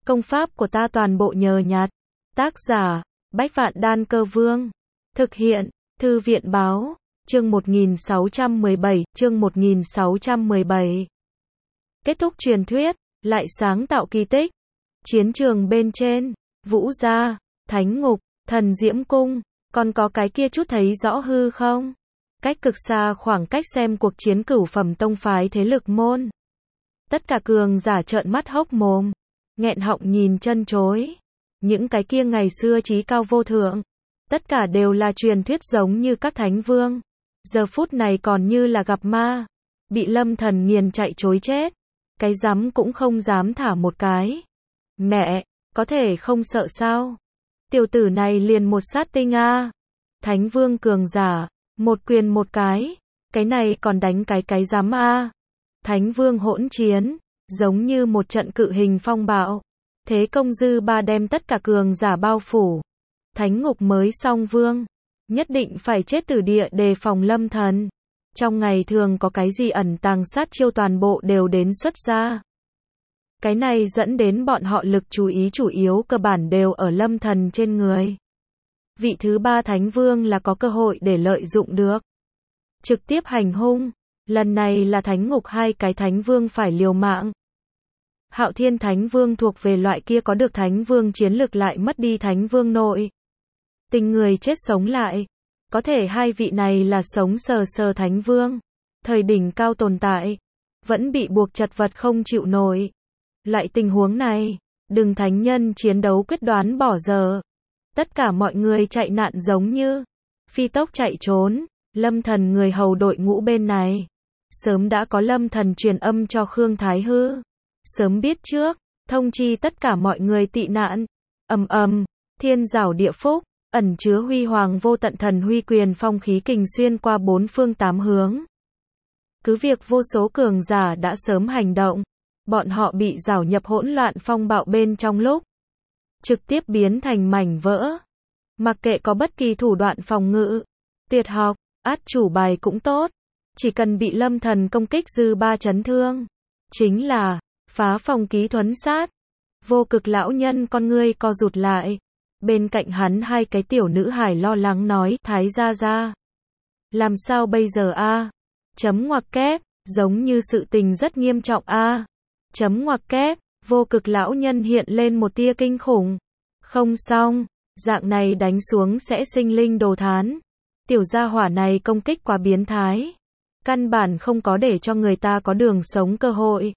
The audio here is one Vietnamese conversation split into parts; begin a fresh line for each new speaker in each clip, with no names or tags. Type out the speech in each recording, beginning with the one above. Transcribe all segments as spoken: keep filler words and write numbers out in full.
Công pháp của ta toàn bộ nhờ nhặt. Tác giả, Bách Vạn Đan Cơ Vương. Thực hiện, Thư viện Báo, chương một nghìn sáu trăm mười bảy, chương một nghìn sáu trăm mười bảy. Kết thúc truyền thuyết, lại sáng tạo kỳ tích. Chiến trường bên trên, Vũ Gia, Thánh Ngục, Thần Diễm Cung, còn có cái kia chút thấy rõ hư không? Cách cực xa khoảng cách xem cuộc chiến cửu phẩm tông phái thế lực môn. Tất cả cường giả trợn mắt hốc mồm, nghẹn họng nhìn chân chối. Những cái kia ngày xưa chí cao vô thượng, tất cả đều là truyền thuyết giống như các thánh vương. Giờ phút này còn như là gặp ma, bị Lâm Thần nghiền chạy chối chết. Cái dám cũng không dám thả một cái. Mẹ, có thể không sợ sao? Tiểu tử này liền một sát tinh a. Thánh vương cường giả, một quyền một cái, cái này còn đánh cái cái dám a. Thánh vương hỗn chiến, giống như một trận cự hình phong bạo. Thế công dư ba đem tất cả cường giả bao phủ. Thánh ngục mới song vương, nhất định phải chết từ địa đề phòng Lâm Thần. Trong ngày thường có cái gì ẩn tàng sát chiêu toàn bộ đều đến xuất ra. Cái này dẫn đến bọn họ lực chú ý chủ yếu cơ bản đều ở Lâm Thần trên người. Vị thứ ba thánh vương là có cơ hội để lợi dụng được. Trực tiếp hành hung, lần này là thánh ngục hai cái thánh vương phải liều mạng. Hạo Thiên Thánh Vương thuộc về loại kia có được thánh vương chiến lực lại mất đi thánh vương nội. Tình người chết sống lại. Có thể hai vị này là sống sờ sờ thánh vương. Thời đỉnh cao tồn tại. Vẫn bị buộc chật vật không chịu nổi. Loại tình huống này, đừng thánh nhân chiến đấu quyết đoán bỏ giờ. Tất cả mọi người chạy nạn giống như phi tốc chạy trốn. Lâm Thần người hầu đội ngũ bên này. Sớm đã có Lâm Thần truyền âm cho Khương Thái Hư. Sớm biết trước, thông chi tất cả mọi người tị nạn. Ầm ầm, thiên giảo địa phúc, ẩn chứa huy hoàng vô tận thần huy quyền phong khí kình xuyên qua bốn phương tám hướng. Cứ việc vô số cường giả đã sớm hành động, bọn họ bị giảo nhập hỗn loạn phong bạo bên trong lúc trực tiếp biến thành mảnh vỡ. Mặc kệ có bất kỳ thủ đoạn phòng ngự, tuyệt học, át chủ bài cũng tốt, chỉ cần bị Lâm Thần công kích dư ba chấn thương, chính là phá phòng ký thuấn sát. Vô cực lão nhân con ngươi co rụt lại. Bên cạnh hắn hai cái tiểu nữ hài lo lắng nói, Thái gia gia, làm sao bây giờ a? Chấm ngoặc kép, giống như sự tình rất nghiêm trọng a. Chấm ngoặc kép, vô cực lão nhân hiện lên một tia kinh khủng. Không xong, dạng này đánh xuống sẽ sinh linh đồ thán. Tiểu gia hỏa này công kích quá biến thái. Căn bản không có để cho người ta có đường sống cơ hội.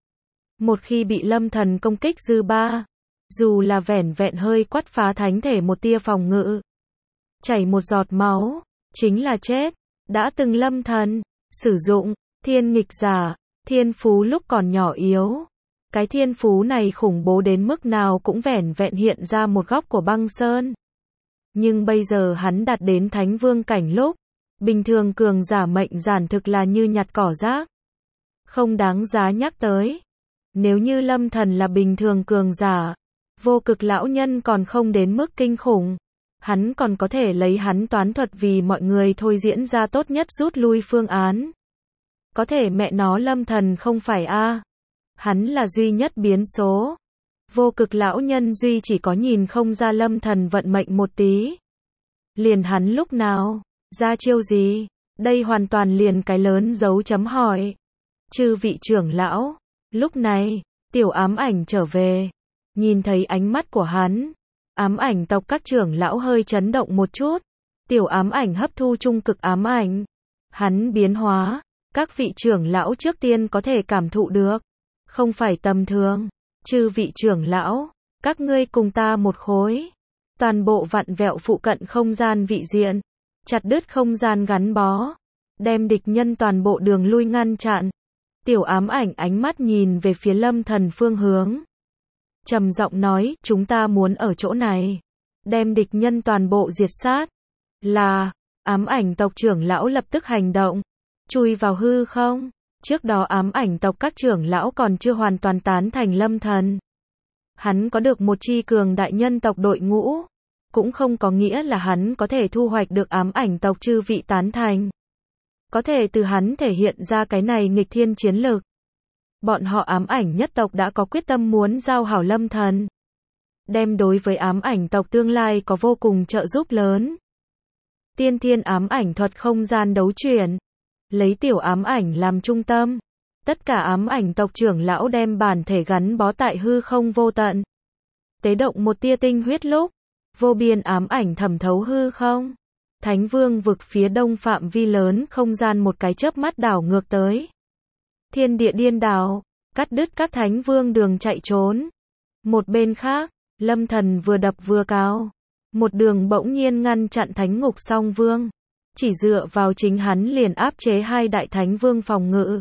Một khi bị Lâm Thần công kích dư ba, dù là vẻn vẹn hơi quát phá thánh thể một tia phòng ngự, chảy một giọt máu, chính là chết. Đã từng Lâm Thần sử dụng thiên nghịch giả, thiên phú lúc còn nhỏ yếu. Cái thiên phú này khủng bố đến mức nào cũng vẻn vẹn hiện ra một góc của băng sơn. Nhưng bây giờ hắn đạt đến thánh vương cảnh lúc, bình thường cường giả mệnh giản thực là như nhặt cỏ rác. Không đáng giá nhắc tới. Nếu như Lâm Thần là bình thường cường giả, vô cực lão nhân còn không đến mức kinh khủng. Hắn còn có thể lấy hắn toán thuật vì mọi người thôi diễn ra tốt nhất rút lui phương án. Có thể mẹ nó Lâm Thần không phải a. Hắn là duy nhất biến số. Vô cực lão nhân duy chỉ có nhìn không ra Lâm Thần vận mệnh một tí. Liền hắn lúc nào, ra chiêu gì, đây hoàn toàn liền cái lớn dấu chấm hỏi. Chư vị trưởng lão. Lúc này, tiểu ám ảnh trở về, nhìn thấy ánh mắt của hắn, ám ảnh tộc các trưởng lão hơi chấn động một chút. Tiểu ám ảnh hấp thu trung cực ám ảnh, hắn biến hóa, các vị trưởng lão trước tiên có thể cảm thụ được, không phải tầm thường. Chư vị trưởng lão, các ngươi cùng ta một khối, toàn bộ vặn vẹo phụ cận không gian vị diện, chặt đứt không gian gắn bó, đem địch nhân toàn bộ đường lui ngăn chặn. Tiểu ám ảnh ánh mắt nhìn về phía Lâm Thần phương hướng. Trầm giọng nói, chúng ta muốn ở chỗ này. Đem địch nhân toàn bộ diệt sát. Là, ám ảnh tộc trưởng lão lập tức hành động. Chui vào hư không. Trước đó ám ảnh tộc các trưởng lão còn chưa hoàn toàn tán thành Lâm Thần. Hắn có được một chi cường đại nhân tộc đội ngũ. Cũng không có nghĩa là hắn có thể thu hoạch được ám ảnh tộc chư vị tán thành. Có thể từ hắn thể hiện ra cái này nghịch thiên chiến lực. Bọn họ ám ảnh nhất tộc đã có quyết tâm muốn giao hảo Lâm Thần. Đem đối với ám ảnh tộc tương lai có vô cùng trợ giúp lớn. Tiên thiên ám ảnh thuật không gian đấu chuyển. Lấy tiểu ám ảnh làm trung tâm. Tất cả ám ảnh tộc trưởng lão đem bản thể gắn bó tại hư không vô tận. Tế động một tia tinh huyết lúc. Vô biên ám ảnh thẩm thấu hư không. Thánh vương vực phía đông phạm vi lớn không gian một cái chớp mắt đảo ngược tới. Thiên địa điên đảo, cắt đứt các thánh vương đường chạy trốn. Một bên khác, Lâm Thần vừa đập vừa cáo. Một đường bỗng nhiên ngăn chặn thánh ngục song vương. Chỉ dựa vào chính hắn liền áp chế hai đại thánh vương phòng ngự.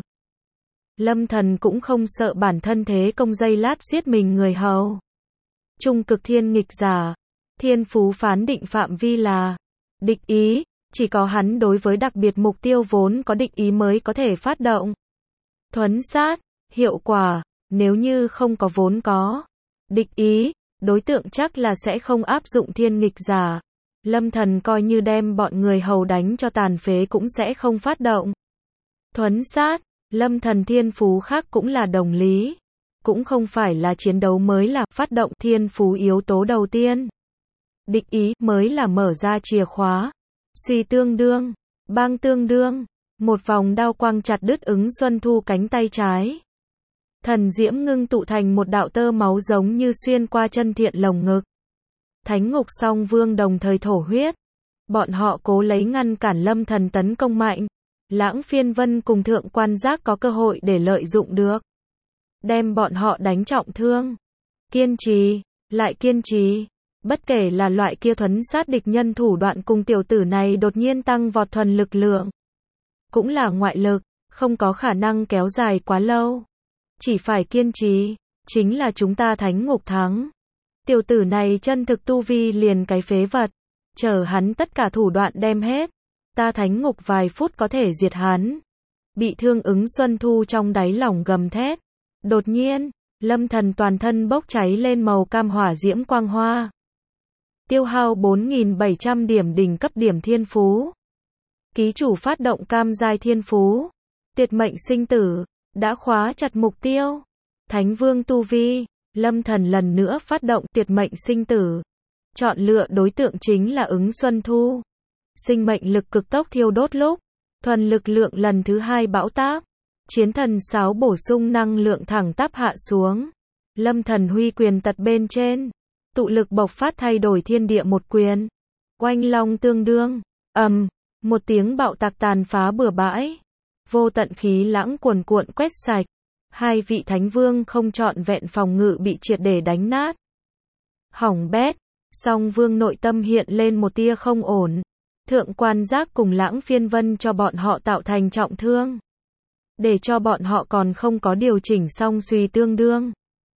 Lâm Thần cũng không sợ bản thân thế công dây lát giết mình người hầu. Trung cực thiên nghịch giả. Thiên phú phán định phạm vi là địch ý, chỉ có hắn đối với đặc biệt mục tiêu vốn có địch ý mới có thể phát động. Thuấn sát, hiệu quả, nếu như không có vốn có địch ý, đối tượng chắc là sẽ không áp dụng thiên nghịch giả. Lâm Thần coi như đem bọn người hầu đánh cho tàn phế cũng sẽ không phát động. Thuấn sát, Lâm Thần thiên phú khác cũng là đồng lý. Cũng không phải là chiến đấu mới là phát động thiên phú yếu tố đầu tiên. Địch ý mới là mở ra chìa khóa. Suy tương đương, bang tương đương, một vòng đao quang chặt đứt ứng Xuân Thu cánh tay trái. Thần diễm ngưng tụ thành một đạo tơ máu giống như xuyên qua chân thiện lồng ngực. Thánh ngục song vương đồng thời thổ huyết. Bọn họ cố lấy ngăn cản Lâm Thần tấn công mạnh. Lãng Phiên Vân cùng Thượng Quan Giác có cơ hội để lợi dụng được. Đem bọn họ đánh trọng thương. Kiên trì, lại kiên trì. Bất kể là loại kia thuấn sát địch nhân thủ đoạn cùng tiểu tử này đột nhiên tăng vọt thuần lực lượng. Cũng là ngoại lực, không có khả năng kéo dài quá lâu. Chỉ phải kiên trì, chính là chúng ta thánh ngục thắng. Tiểu tử này chân thực tu vi liền cái phế vật. Chờ hắn tất cả thủ đoạn đem hết. Ta thánh ngục vài phút có thể diệt hắn. Bị thương ứng Xuân Thu trong đáy lòng gầm thét. Đột nhiên, Lâm Thần toàn thân bốc cháy lên màu cam hỏa diễm quang hoa. Tiêu hao bốn nghìn bảy trăm điểm đỉnh cấp điểm thiên phú. Ký chủ phát động cam giai thiên phú. Tuyệt mệnh sinh tử, đã khóa chặt mục tiêu. Thánh vương tu vi, Lâm Thần lần nữa phát động tuyệt mệnh sinh tử. Chọn lựa đối tượng chính là ứng Xuân Thu. Sinh mệnh lực cực tốc thiêu đốt lúc. Thuần lực lượng lần thứ hai bão táp. Chiến thần sáo bổ sung năng lượng thẳng tắp hạ xuống. Lâm Thần huy quyền tật bên trên. Tụ lực bộc phát thay đổi thiên địa một quyền. Oanh long tương đương. ầm, um, một tiếng bạo tạc tàn phá bừa bãi. Vô tận khí lãng cuồn cuộn quét sạch. Hai vị thánh vương không trọn vẹn phòng ngự bị triệt để đánh nát. Hỏng bét. Song vương nội tâm hiện lên một tia không ổn. Thượng Quan Giác cùng Lãng Phiên Vân cho bọn họ tạo thành trọng thương. Để cho bọn họ còn không có điều chỉnh xong suy tương đương.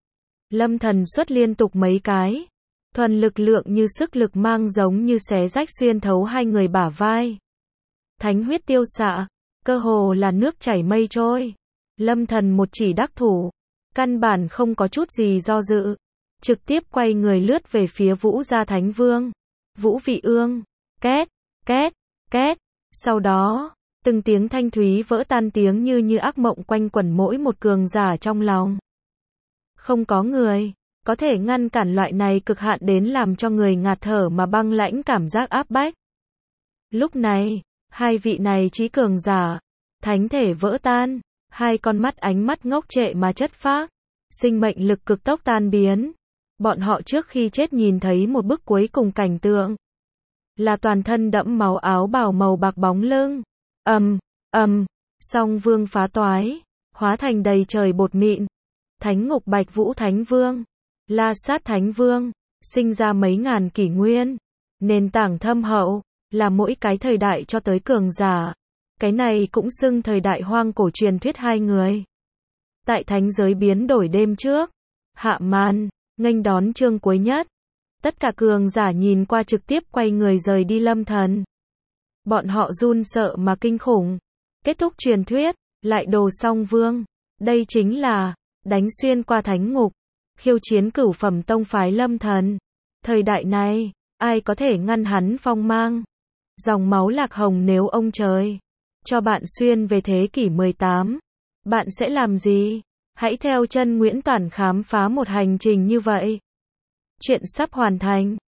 Lâm Thần xuất liên tục mấy cái. Thuần lực lượng như sức lực mang giống như xé rách xuyên thấu hai người bả vai. Thánh huyết tiêu xạ. Cơ hồ là nước chảy mây trôi. Lâm Thần một chỉ đắc thủ. Căn bản không có chút gì do dự. Trực tiếp quay người lướt về phía Vũ Gia Thánh Vương. Vũ Vị Ương. Két, két, két. Sau đó, từng tiếng thanh thúy vỡ tan tiếng như như ác mộng quanh quẩn mỗi một cường giả trong lòng. Không có người có thể ngăn cản loại này cực hạn đến làm cho người ngạt thở mà băng lãnh cảm giác áp bách. Lúc này, hai vị này chí cường giả, thánh thể vỡ tan, hai con mắt ánh mắt ngốc trệ mà chất phác, sinh mệnh lực cực tốc tan biến. Bọn họ trước khi chết nhìn thấy một bức cuối cùng cảnh tượng, là toàn thân đẫm máu áo bào màu bạc bóng lưng. Ầm, ầm, song vương phá toái, hóa thành đầy trời bột mịn. Thánh ngục Bạch Vũ Thánh Vương, La Sát Thánh Vương, sinh ra mấy ngàn kỷ nguyên, nền tảng thâm hậu, là mỗi cái thời đại cho tới cường giả. Cái này cũng xưng thời đại hoang cổ truyền thuyết hai người. Tại thánh giới biến đổi đêm trước, hạ màn, nghênh đón chương cuối nhất. Tất cả cường giả nhìn qua trực tiếp quay người rời đi Lâm Thần. Bọn họ run sợ mà kinh khủng. Kết thúc truyền thuyết, lại đồ song vương. Đây chính là đánh xuyên qua thánh ngục, khiêu chiến cửu phẩm tông phái Lâm Thần. Thời đại này, ai có thể ngăn hắn phong mang? Dòng máu lạc hồng nếu ông trời cho bạn xuyên về thế kỷ mười tám, bạn sẽ làm gì? Hãy theo chân Nguyễn Toản khám phá một hành trình như vậy. Chuyện sắp hoàn thành.